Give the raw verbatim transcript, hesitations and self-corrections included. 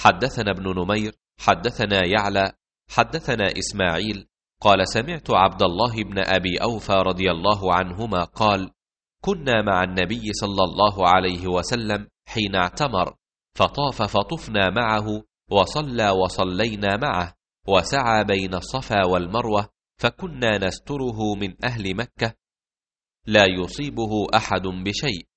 حدثنا ابن نمير حدثنا يعلى حدثنا إسماعيل قال سمعت عبد الله بن أبي أوفى رضي الله عنهما قال كنا مع النبي صلى الله عليه وسلم حين اعتمر فطاف فطفنا معه وصلى وصلينا معه وسعى بين الصفا والمروة فكنا نستره من أهل مكة لا يصيبه أحد بشيء